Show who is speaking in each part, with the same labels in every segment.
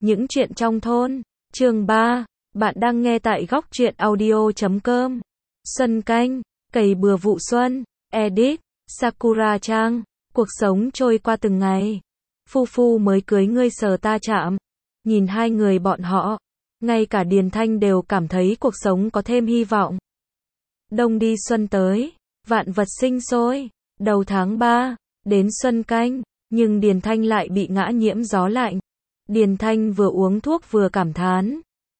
Speaker 1: Những chuyện trong thôn. Chương 3. Bạn đang nghe tại góc truyện audio.com. Xuân canh, cày bừa vụ xuân. Edit, Sakura Trang. Cuộc sống trôi qua từng ngày. Phu phu mới cưới ngươi sờ ta chạm. Nhìn hai người bọn họ, ngay cả Điền Thanh đều cảm thấy cuộc sống có thêm hy vọng. Đông đi xuân tới, vạn vật sinh sôi. Đầu tháng 3, đến xuân canh, nhưng Điền Thanh lại bị ngã nhiễm gió lạnh. Điền Thanh vừa uống thuốc vừa cảm thán.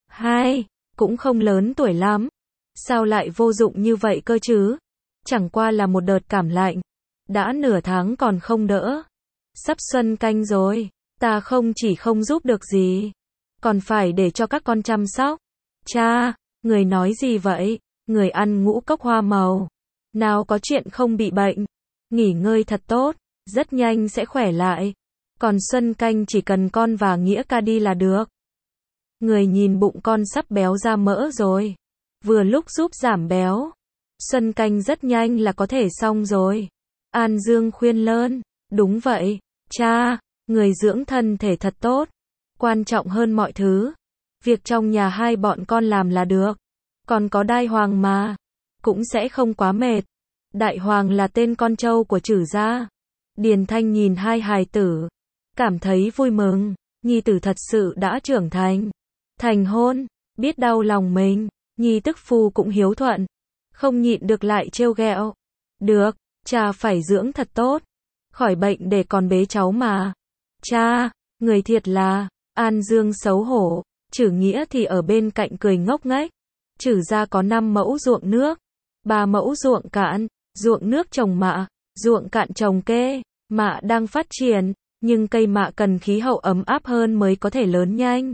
Speaker 1: Cũng không lớn tuổi lắm. Sao lại vô dụng như vậy cơ chứ? Chẳng qua là một đợt cảm lạnh. Đã nửa tháng còn không đỡ. Sắp xuân canh rồi. Ta không chỉ không giúp được gì, còn phải để cho các con chăm sóc. Cha, người nói gì vậy? Người ăn ngũ cốc hoa màu. Nào có chuyện không bị bệnh. Nghỉ ngơi thật tốt, rất nhanh sẽ khỏe lại. Còn xuân canh chỉ cần con và Nghĩa ca đi là được. Người nhìn bụng con sắp béo ra mỡ rồi. Vừa lúc giúp giảm béo. Xuân canh rất nhanh là có thể xong rồi. An Dương khuyên lơn. Đúng vậy, cha, người dưỡng thân thể thật tốt. Quan trọng hơn mọi thứ. Việc trong nhà hai bọn con làm là được. Còn có Đại Hoàng mà. Cũng sẽ không quá mệt. Đại Hoàng là tên con trâu của Trử gia. Điền Thanh nhìn hai hài tử, cảm thấy vui mừng. Nhi tử thật sự đã trưởng thành. Thành hôn, biết đau lòng mình. Nhi tức phu cũng hiếu thuận. Không nhịn được lại trêu ghẹo. Được, cha phải dưỡng thật tốt. Khỏi bệnh để còn bế cháu mà. Cha, người thiệt là. An Dương xấu hổ. Trử Nghĩa thì ở bên cạnh cười ngốc nghếch. Trử gia có 5 mẫu ruộng nước. 3 mẫu ruộng cạn. Ruộng nước trồng mạ, ruộng cạn trồng kê. Mạ đang phát triển, nhưng cây mạ cần khí hậu ấm áp hơn mới có thể lớn nhanh.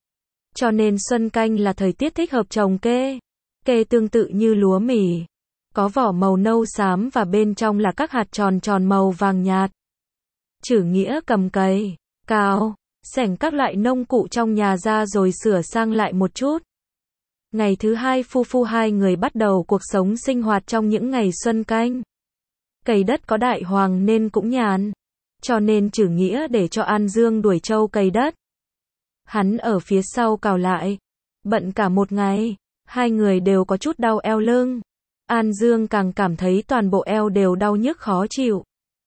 Speaker 1: Cho nên xuân canh là thời tiết thích hợp trồng kê. Kê tương tự như lúa mì, có vỏ màu nâu xám và bên trong là các hạt tròn tròn màu vàng nhạt. Trử Nghĩa cầm cày, cào, xẻng các loại nông cụ trong nhà ra rồi sửa sang lại một chút. Ngày thứ hai phu hai người bắt đầu cuộc sống sinh hoạt trong những ngày xuân canh. Cày đất có Đại Hoàng nên cũng nhàn. Cho nên Trử Nghĩa để cho An Dương đuổi trâu cày đất. Hắn ở phía sau cào lại. Bận cả một ngày. Hai người đều có chút đau eo lưng. An Dương càng cảm thấy toàn bộ eo đều đau nhức khó chịu.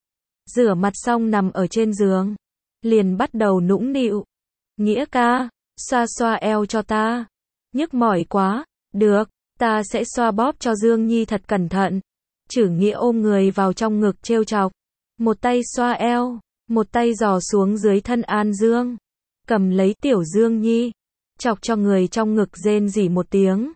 Speaker 1: Rửa mặt xong nằm ở trên giường. Liền bắt đầu nũng nịu. Nghĩa ca, xoa xoa eo cho ta. Nhức mỏi quá. Được, ta sẽ xoa bóp cho Dương Nhi thật cẩn thận. Trử Nghĩa ôm người vào trong ngực trêu chọc. Một tay xoa eo, một tay giò xuống dưới thân An Dương. Cầm lấy tiểu Dương Nhi. Chọc cho người trong ngực rên rỉ một tiếng.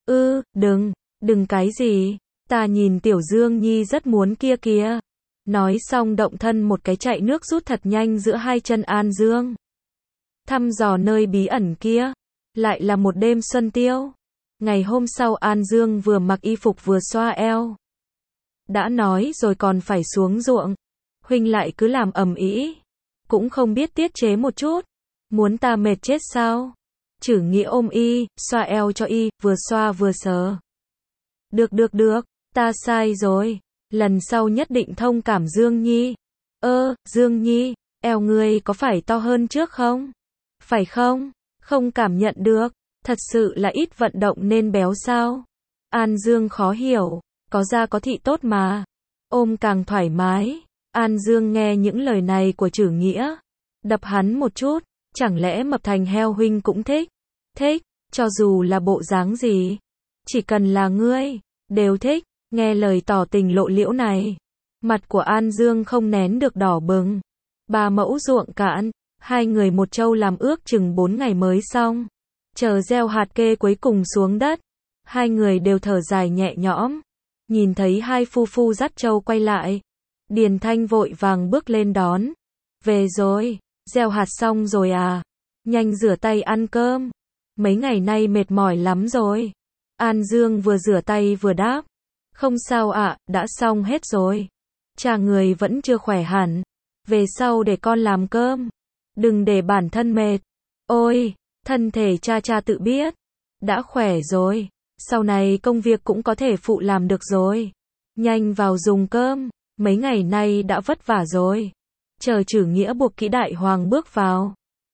Speaker 1: Đừng cái gì. Ta nhìn tiểu Dương Nhi rất muốn kia kìa. Nói xong động thân một cái chạy nước rút thật nhanh giữa hai chân An Dương. Thăm dò nơi bí ẩn kia. Lại là một đêm xuân tiêu. Ngày hôm sau An Dương vừa mặc y phục vừa xoa eo. Đã nói rồi còn phải xuống ruộng. Huynh lại cứ làm ầm ĩ. Cũng không biết tiết chế một chút. Muốn ta mệt chết sao? Trử Nghĩa ôm y, xoa eo cho y, vừa xoa vừa sờ. Được, ta sai rồi. Lần sau nhất định thông cảm Dương Nhi. Dương Nhi, eo ngươi có phải to hơn trước không? Phải không? Không cảm nhận được. Thật sự là ít vận động nên béo sao? An Dương khó hiểu. Có da có thị tốt mà. Ôm càng thoải mái. An Dương nghe những lời này của Trử Nghĩa. Đập hắn một chút. Chẳng lẽ mập thành heo huynh cũng thích? Thích, cho dù là bộ dáng gì. Chỉ cần là ngươi, đều thích. Nghe lời tỏ tình lộ liễu này. Mặt của An Dương không nén được đỏ bừng. 3 mẫu ruộng cạn. Hai người một trâu làm ước chừng 4 ngày mới xong. Chờ gieo hạt kê cuối cùng xuống đất. Hai người đều thở dài nhẹ nhõm. Nhìn thấy hai phu dắt trâu quay lại. Điền Thanh vội vàng bước lên đón. Về rồi, gieo hạt xong rồi à? Nhanh rửa tay ăn cơm. Mấy ngày nay mệt mỏi lắm rồi. An Dương vừa rửa tay vừa đáp. Không sao ạ, đã xong hết rồi. Cha người vẫn chưa khỏe hẳn. Về sau để con làm cơm. Đừng để bản thân mệt. Ôi, thân thể cha tự biết. Đã khỏe rồi. Sau này công việc cũng có thể phụ làm được rồi. Nhanh vào dùng cơm. Mấy ngày nay đã vất vả rồi. Chờ Trử Nghĩa buộc kỹ Đại Hoàng bước vào.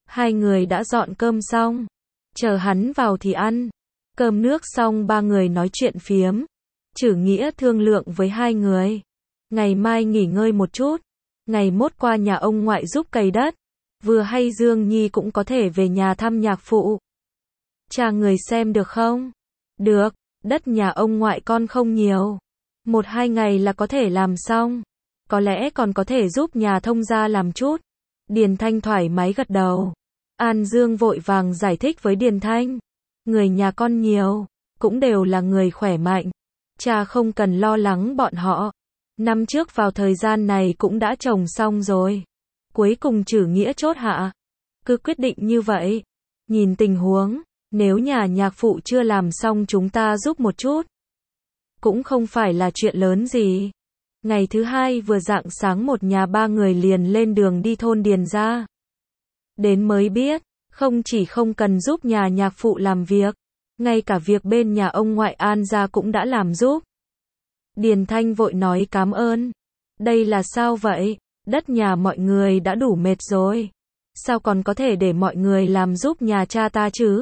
Speaker 1: Hai người đã dọn cơm xong. Chờ hắn vào thì ăn. Cơm nước xong ba người nói chuyện phiếm. Chử Nghĩa thương lượng với hai người. Ngày mai nghỉ ngơi một chút. Ngày mốt qua nhà ông ngoại giúp cày đất. Vừa hay Dương Nhi cũng có thể về nhà thăm nhạc phụ. Cha người xem được không? Được, đất nhà ông ngoại con không nhiều. 1-2 ngày là có thể làm xong. Có lẽ còn có thể giúp nhà thông gia làm chút. Điền Thanh thoải mái gật đầu. An Dương vội vàng giải thích với Điền Thanh. Người nhà con nhiều, cũng đều là người khỏe mạnh. Cha không cần lo lắng bọn họ. Năm trước vào thời gian này cũng đã trồng xong rồi. Cuối cùng Chử Nghĩa chốt hạ. Cứ quyết định như vậy. Nhìn tình huống, nếu nhà nhạc phụ chưa làm xong chúng ta giúp một chút. Cũng không phải là chuyện lớn gì. Ngày thứ hai vừa rạng sáng một nhà ba người liền lên đường đi thôn Điền ra. Đến mới biết, không chỉ không cần giúp nhà nhạc phụ làm việc, ngay cả việc bên nhà ông ngoại An gia cũng đã làm giúp. Điền Thanh vội nói cảm ơn. Đây là sao vậy? Đất nhà mọi người đã đủ mệt rồi. Sao còn có thể để mọi người làm giúp nhà cha ta chứ?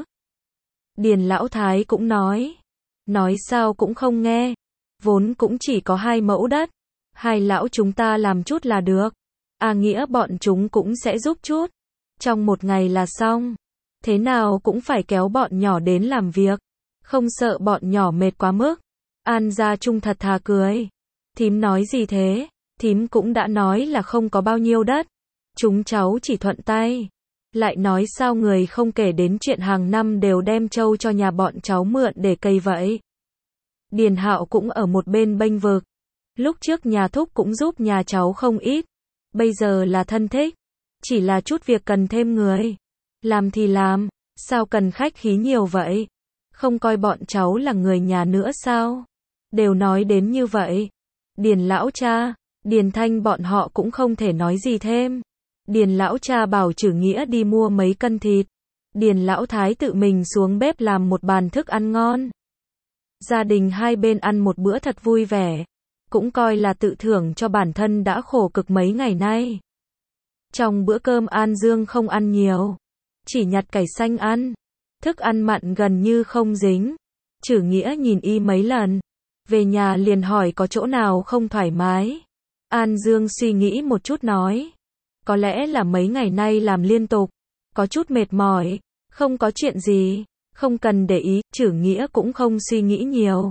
Speaker 1: Điền Lão Thái cũng nói. Nói sao cũng không nghe. Vốn cũng chỉ có 2 mẫu đất. Hai lão chúng ta làm chút là được. Nghĩa bọn chúng cũng sẽ giúp chút. Trong 1 ngày là xong. Thế nào cũng phải kéo bọn nhỏ đến làm việc. Không sợ bọn nhỏ mệt quá mức. An gia Trung thật thà cười. Thím nói gì thế? Thím cũng đã nói là không có bao nhiêu đất. Chúng cháu chỉ thuận tay. Lại nói sao người không kể đến chuyện hàng năm đều đem trâu cho nhà bọn cháu mượn để cày vậy. Điền Hạo cũng ở một bên bênh vực. Lúc trước nhà thúc cũng giúp nhà cháu không ít. Bây giờ là thân thích. Chỉ là chút việc cần thêm người. Làm thì làm. Sao cần khách khí nhiều vậy? Không coi bọn cháu là người nhà nữa sao? Đều nói đến như vậy. Điền lão cha, Điền Thanh bọn họ cũng không thể nói gì thêm. Điền lão cha bảo Chử Nghĩa đi mua mấy cân thịt. Điền lão thái tự mình xuống bếp làm một bàn thức ăn ngon. Gia đình hai bên ăn một bữa thật vui vẻ. Cũng coi là tự thưởng cho bản thân đã khổ cực mấy ngày nay. Trong bữa cơm An Dương không ăn nhiều. Chỉ nhặt cải xanh ăn. Thức ăn mặn gần như không dính. Chử Nghĩa nhìn y mấy lần. Về nhà liền hỏi có chỗ nào không thoải mái. An Dương suy nghĩ một chút nói. Có lẽ là mấy ngày nay làm liên tục. Có chút mệt mỏi. Không có chuyện gì. Không cần để ý. Chử Nghĩa cũng không suy nghĩ nhiều.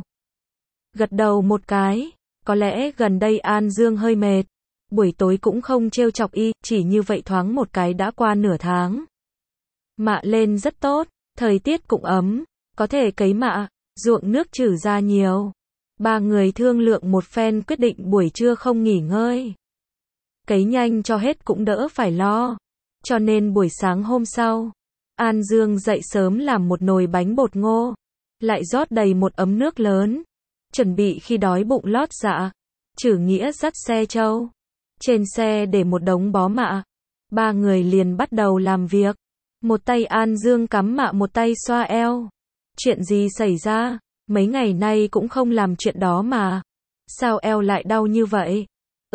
Speaker 1: Gật đầu một cái. Có lẽ gần đây An Dương hơi mệt. Buổi tối cũng không trêu chọc y. Chỉ như vậy thoáng một cái đã qua nửa tháng. Mạ lên rất tốt. Thời tiết cũng ấm. Có thể cấy mạ. Ruộng nước trừ ra nhiều. Ba người thương lượng một phen quyết định buổi trưa không nghỉ ngơi. Cấy nhanh cho hết cũng đỡ phải lo. Cho nên buổi sáng hôm sau, An Dương dậy sớm làm một nồi bánh bột ngô. Lại rót đầy một ấm nước lớn. Chuẩn bị khi đói bụng lót dạ. Chử Nghĩa dắt xe trâu. Trên xe để một đống bó mạ. Ba người liền bắt đầu làm việc. Một tay An Dương cắm mạ một tay xoa eo. Chuyện gì xảy ra? Mấy ngày nay cũng không làm chuyện đó mà. Sao eo lại đau như vậy?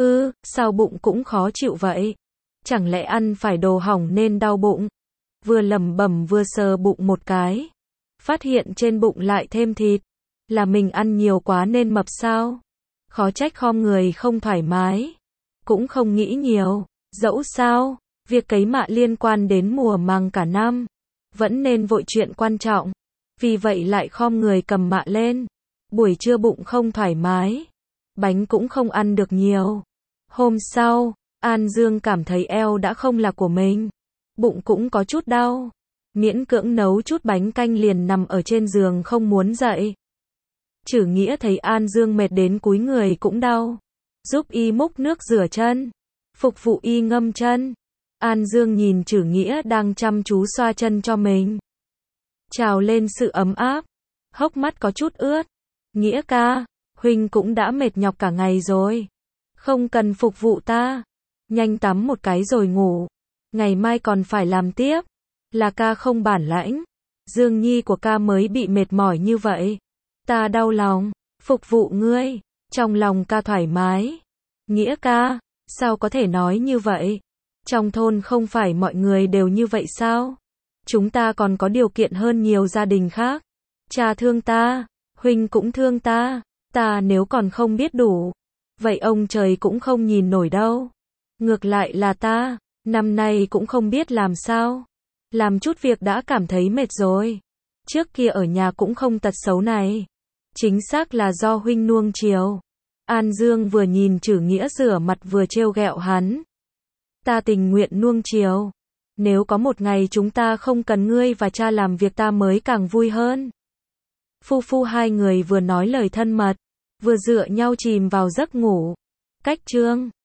Speaker 1: Sao bụng cũng khó chịu vậy? Chẳng lẽ ăn phải đồ hỏng nên đau bụng? Vừa lẩm bẩm vừa sờ bụng một cái. Phát hiện trên bụng lại thêm thịt. Là mình ăn nhiều quá nên mập sao? Khó trách khom người không thoải mái. Cũng không nghĩ nhiều. Dẫu sao, việc cấy mạ liên quan đến mùa màng cả năm. Vẫn nên vội chuyện quan trọng. Vì vậy lại khom người cầm mạ lên. Buổi trưa bụng không thoải mái. Bánh cũng không ăn được nhiều. Hôm sau, An Dương cảm thấy eo đã không là của mình. Bụng cũng có chút đau. Miễn cưỡng nấu chút bánh canh liền nằm ở trên giường không muốn dậy. Chử Nghĩa thấy An Dương mệt đến cúi người cũng đau. Giúp y múc nước rửa chân. Phục vụ y ngâm chân. An Dương nhìn Chử Nghĩa đang chăm chú xoa chân cho mình. Trào lên sự ấm áp. Hốc mắt có chút ướt. Nghĩa ca, huynh cũng đã mệt nhọc cả ngày rồi. Không cần phục vụ ta. Nhanh tắm một cái rồi ngủ. Ngày mai còn phải làm tiếp. Là ca không bản lãnh. Dương Nhi của ca mới bị mệt mỏi như vậy. Ta đau lòng. Phục vụ ngươi. Trong lòng ca thoải mái. Nghĩa ca, sao có thể nói như vậy? Trong thôn không phải mọi người đều như vậy sao? Chúng ta còn có điều kiện hơn nhiều gia đình khác. Cha thương ta, huynh cũng thương ta, ta nếu còn không biết đủ, vậy ông trời cũng không nhìn nổi đâu. Ngược lại là ta, năm nay cũng không biết làm sao. Làm chút việc đã cảm thấy mệt rồi. Trước kia ở nhà cũng không tật xấu này. Chính xác là do huynh nuông chiều. An Dương vừa nhìn Trử Nghĩa rửa mặt vừa trêu ghẹo hắn. Ta tình nguyện nuông chiều. Nếu có một ngày chúng ta không cần ngươi và cha làm việc ta mới càng vui hơn. Phu phu hai người vừa nói lời thân mật, vừa dựa nhau chìm vào giấc ngủ. Cách chương